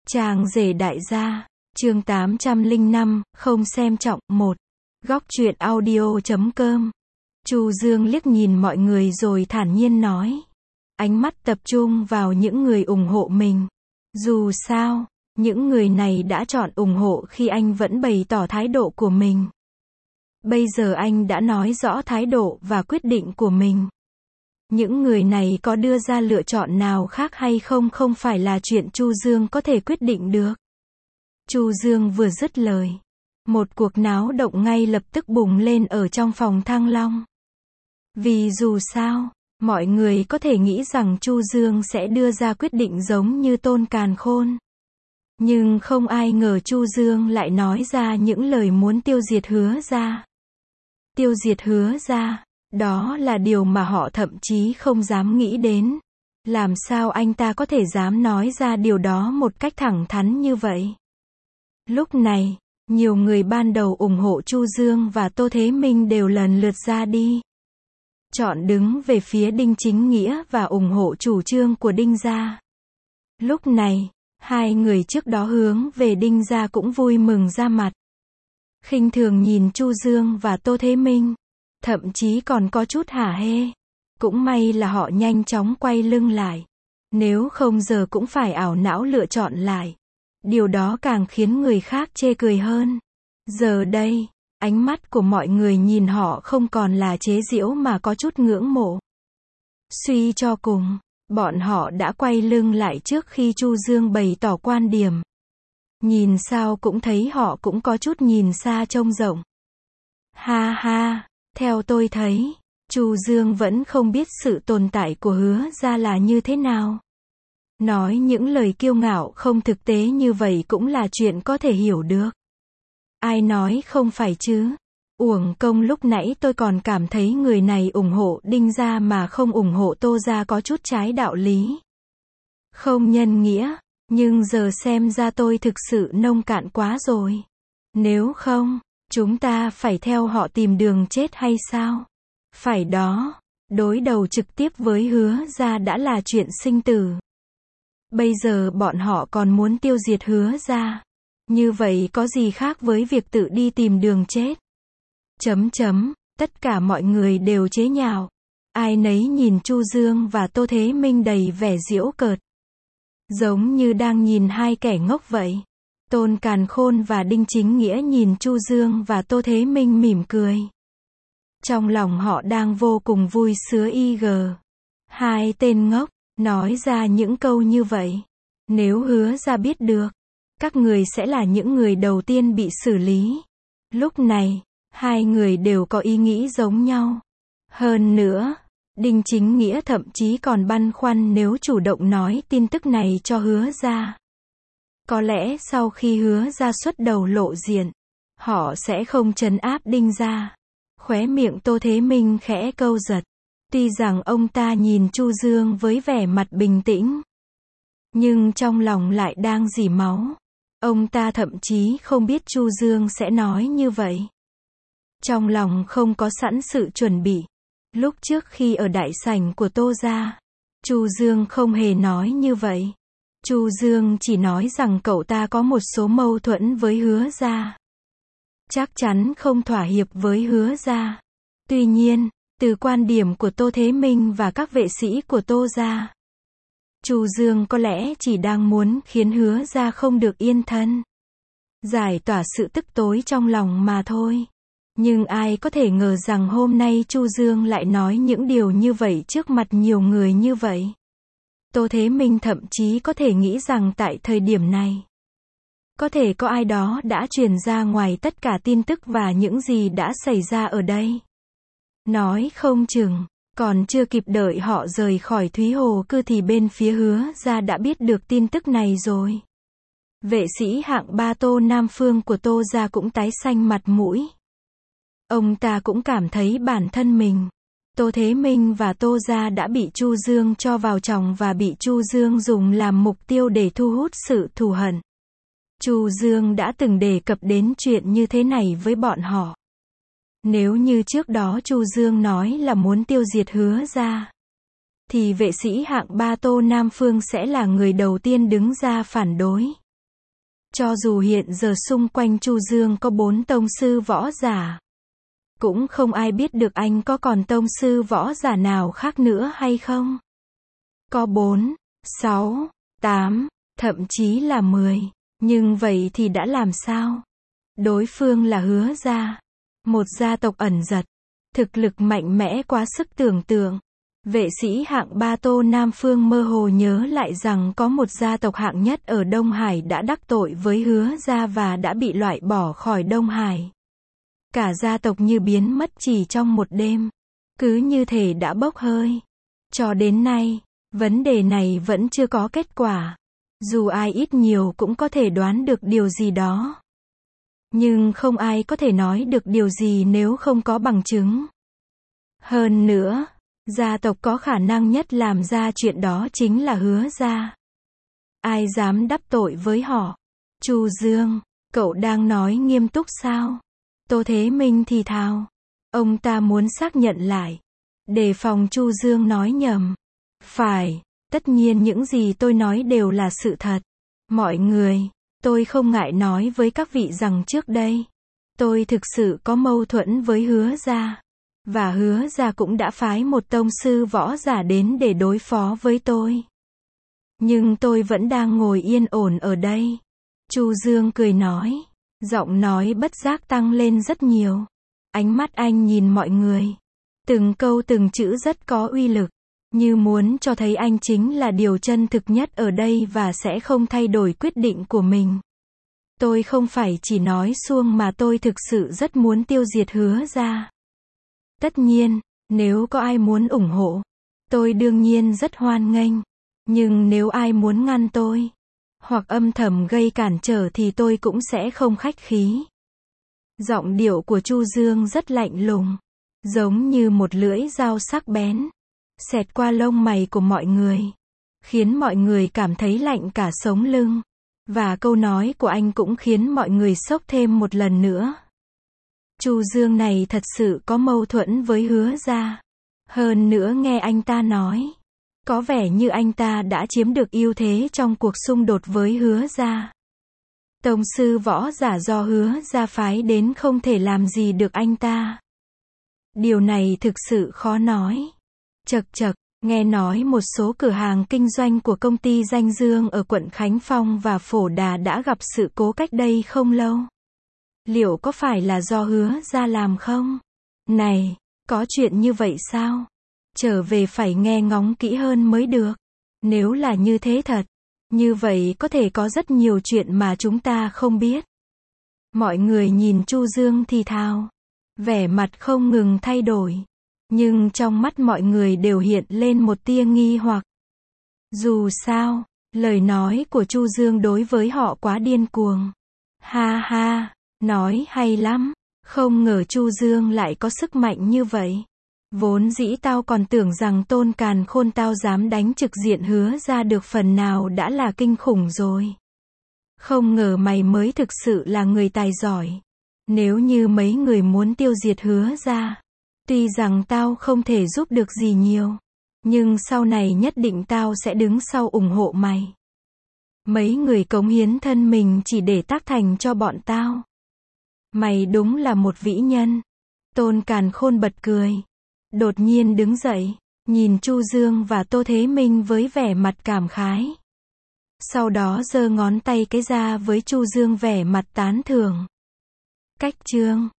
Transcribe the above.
Chàng rể đại gia, chương 805, không xem trọng, 1. Góc truyện audio.com. Chu Dương liếc nhìn mọi người rồi thản nhiên nói. Ánh mắt tập trung vào những người ủng hộ mình. Dù sao, những người này đã chọn ủng hộ khi anh vẫn bày tỏ thái độ của mình. Bây giờ anh đã nói rõ thái độ và quyết định của mình. Những người này có đưa ra lựa chọn nào khác hay không không phải là chuyện Chu Dương có thể quyết định được. Chu Dương vừa dứt lời, một cuộc náo động ngay lập tức bùng lên ở trong phòng Thăng Long. Vì dù sao, mọi người có thể nghĩ rằng Chu Dương sẽ đưa ra quyết định giống như Tôn Càn Khôn. Nhưng không ai ngờ Chu Dương lại nói ra những lời muốn tiêu diệt Hứa Gia. Tiêu diệt Hứa Gia, đó là điều mà họ thậm chí không dám nghĩ đến. Làm sao anh ta có thể dám nói ra điều đó một cách thẳng thắn như vậy? Lúc này, nhiều người ban đầu ủng hộ Chu Dương và Tô Thế Minh đều lần lượt ra đi. Chọn đứng về phía Đinh Chính Nghĩa và ủng hộ chủ trương của Đinh gia. Lúc này, hai người trước đó hướng về Đinh gia cũng vui mừng ra mặt. Khinh thường nhìn Chu Dương và Tô Thế Minh. Thậm chí còn có chút hả hê. Cũng may là họ nhanh chóng quay lưng lại. Nếu không giờ cũng phải ảo não lựa chọn lại. Điều đó càng khiến người khác chê cười hơn. Giờ đây, ánh mắt của mọi người nhìn họ không còn là chế giễu mà có chút ngưỡng mộ. Suy cho cùng, bọn họ đã quay lưng lại trước khi Chu Dương bày tỏ quan điểm. Nhìn sao cũng thấy họ cũng có chút nhìn xa trông rộng. Ha ha, theo tôi thấy, Chu Dương vẫn không biết sự tồn tại của Hứa Gia là như thế nào. Nói những lời kiêu ngạo không thực tế như vậy cũng là chuyện có thể hiểu được. Ai nói không phải chứ? Uổng công lúc nãy tôi còn cảm thấy người này ủng hộ Đinh gia mà không ủng hộ Tô gia có chút trái đạo lý. Không nhân nghĩa, nhưng giờ xem ra tôi thực sự nông cạn quá rồi. Nếu không, chúng ta phải theo họ tìm đường chết hay sao? Phải đó, đối đầu trực tiếp với Hứa Gia đã là chuyện sinh tử. Bây giờ bọn họ còn muốn tiêu diệt Hứa Gia. Như vậy có gì khác với việc tự đi tìm đường chết? Tất cả mọi người đều chế nhạo. Ai nấy nhìn Chu Dương và Tô Thế Minh đầy vẻ giễu cợt. Giống như đang nhìn hai kẻ ngốc vậy. Tôn Càn Khôn và Đinh Chính Nghĩa nhìn Chu Dương và Tô Thế Minh mỉm cười. Trong lòng họ đang vô cùng vui sướng Hai tên ngốc, nói ra những câu như vậy. Nếu Hứa Gia biết được, các người sẽ là những người đầu tiên bị xử lý. Lúc này, hai người đều có ý nghĩ giống nhau. Hơn nữa, Đinh Chính Nghĩa thậm chí còn băn khoăn nếu chủ động nói tin tức này cho Hứa Gia. Có lẽ sau khi Hứa Gia xuất đầu lộ diện, họ sẽ không trấn áp Đinh gia. Khóe miệng Tô Thế Minh khẽ câu giật. Tuy rằng ông ta nhìn Chu Dương với vẻ mặt bình tĩnh, nhưng trong lòng lại đang rỉ máu. Ông ta thậm chí không biết Chu Dương sẽ nói như vậy. Trong lòng không có sẵn sự chuẩn bị. Lúc trước khi ở đại sảnh của Tô gia, Chu Dương không hề nói như vậy. Chu Dương chỉ nói rằng cậu ta có một số mâu thuẫn với Hứa Gia. Chắc chắn không thỏa hiệp với Hứa Gia. Tuy nhiên, từ quan điểm của Tô Thế Minh và các vệ sĩ của Tô gia, Chu Dương có lẽ chỉ đang muốn khiến Hứa Gia không được yên thân. Giải tỏa sự tức tối trong lòng mà thôi. Nhưng ai có thể ngờ rằng hôm nay Chu Dương lại nói những điều như vậy trước mặt nhiều người như vậy. Tô Thế Minh thậm chí có thể nghĩ rằng tại thời điểm này, có thể có ai đó đã truyền ra ngoài tất cả tin tức và những gì đã xảy ra ở đây. Nói không chừng, còn chưa kịp đợi họ rời khỏi Thúy Hồ Cư thì bên phía Hứa Gia đã biết được tin tức này rồi. Vệ sĩ hạng 3 Tô Nam Phương của Tô gia cũng tái xanh mặt mũi. Ông ta cũng cảm thấy bản thân mình, Tô Thế Minh và Tô gia đã bị Chu Dương cho vào chồng và bị Chu Dương dùng làm mục tiêu để thu hút sự thù hận. Chu Dương đã từng đề cập đến chuyện như thế này với bọn họ. Nếu như trước đó Chu Dương nói là muốn tiêu diệt Hứa Gia, thì vệ sĩ hạng 3 Tô Nam Phương sẽ là người đầu tiên đứng ra phản đối. Cho dù hiện giờ xung quanh Chu Dương có 4 tông sư võ giả, cũng không ai biết được anh có còn tông sư võ giả nào khác nữa hay không. Có 4, 6, 8, thậm chí là 10. Nhưng vậy thì đã làm sao? Đối phương là Hứa gia, một gia tộc ẩn giật, thực lực mạnh mẽ quá sức tưởng tượng. Vệ sĩ hạng 3 Tô Nam Phương mơ hồ nhớ lại rằng có một gia tộc hạng nhất ở Đông Hải đã đắc tội với Hứa gia và đã bị loại bỏ khỏi Đông Hải. Cả gia tộc như biến mất chỉ trong một đêm. Cứ như thể đã bốc hơi. Cho đến nay, vấn đề này vẫn chưa có kết quả. Dù ai ít nhiều cũng có thể đoán được điều gì đó. Nhưng không ai có thể nói được điều gì nếu không có bằng chứng. Hơn nữa, gia tộc có khả năng nhất làm ra chuyện đó chính là Hứa gia. Ai dám đắc tội với họ? Chu Dương, cậu đang nói nghiêm túc sao? Tô Thế Minh thì thào. Ông ta muốn xác nhận lại. Đề phòng Chu Dương nói nhầm. Phải, tất nhiên những gì tôi nói đều là sự thật. Mọi người, tôi không ngại nói với các vị rằng trước đây, tôi thực sự có mâu thuẫn với Hứa gia. Và Hứa gia cũng đã phái một tông sư võ giả đến để đối phó với tôi. Nhưng tôi vẫn đang ngồi yên ổn ở đây. Chu Dương cười nói. Giọng nói bất giác tăng lên rất nhiều. Ánh mắt anh nhìn mọi người. Từng câu từng chữ rất có uy lực. Như muốn cho thấy anh chính là điều chân thực nhất ở đây và sẽ không thay đổi quyết định của mình. Tôi không phải chỉ nói suông mà tôi thực sự rất muốn tiêu diệt Hứa gia. Tất nhiên, nếu có ai muốn ủng hộ, tôi đương nhiên rất hoan nghênh. Nhưng nếu ai muốn ngăn tôi, hoặc âm thầm gây cản trở thì tôi cũng sẽ không khách khí. Giọng điệu của Chu Dương rất lạnh lùng, giống như một lưỡi dao sắc bén, xẹt qua lông mày của mọi người, khiến mọi người cảm thấy lạnh cả sống lưng. Và câu nói của anh cũng khiến mọi người sốc thêm một lần nữa. Chu Dương này thật sự có mâu thuẫn với Hứa gia. Hơn nữa nghe anh ta nói, có vẻ như anh ta đã chiếm được ưu thế trong cuộc xung đột với Hứa gia. Tông sư võ giả do Hứa gia phái đến không thể làm gì được anh ta. Điều này thực sự khó nói. Chậc chậc, nghe nói một số cửa hàng kinh doanh của công ty Danh Dương ở quận Khánh Phong và Phổ Đà đã gặp sự cố cách đây không lâu. Liệu có phải là do Hứa gia làm không? Này, có chuyện như vậy sao? Trở về phải nghe ngóng kỹ hơn mới được. Nếu là như thế thật, như vậy có thể có rất nhiều chuyện mà chúng ta không biết. Mọi người nhìn Chu Dương thì thào, vẻ mặt không ngừng thay đổi. Nhưng trong mắt mọi người đều hiện lên một tia nghi hoặc. Dù sao, lời nói của Chu Dương đối với họ quá điên cuồng. Ha ha, nói hay lắm. Không ngờ Chu Dương lại có sức mạnh như vậy. Vốn dĩ tao còn tưởng rằng Tôn Càn Khôn tao dám đánh trực diện Hứa gia được phần nào đã là kinh khủng rồi. Không ngờ mày mới thực sự là người tài giỏi. Nếu như mấy người muốn tiêu diệt Hứa gia, tuy rằng tao không thể giúp được gì nhiều, nhưng sau này nhất định tao sẽ đứng sau ủng hộ mày. Mấy người cống hiến thân mình chỉ để tác thành cho bọn tao. Mày đúng là một vĩ nhân. Tôn Càn Khôn bật cười. Đột nhiên đứng dậy, nhìn Chu Dương và Tô Thế Minh với vẻ mặt cảm khái. Sau đó giơ ngón tay cái ra với Chu Dương vẻ mặt tán thưởng. Cách chương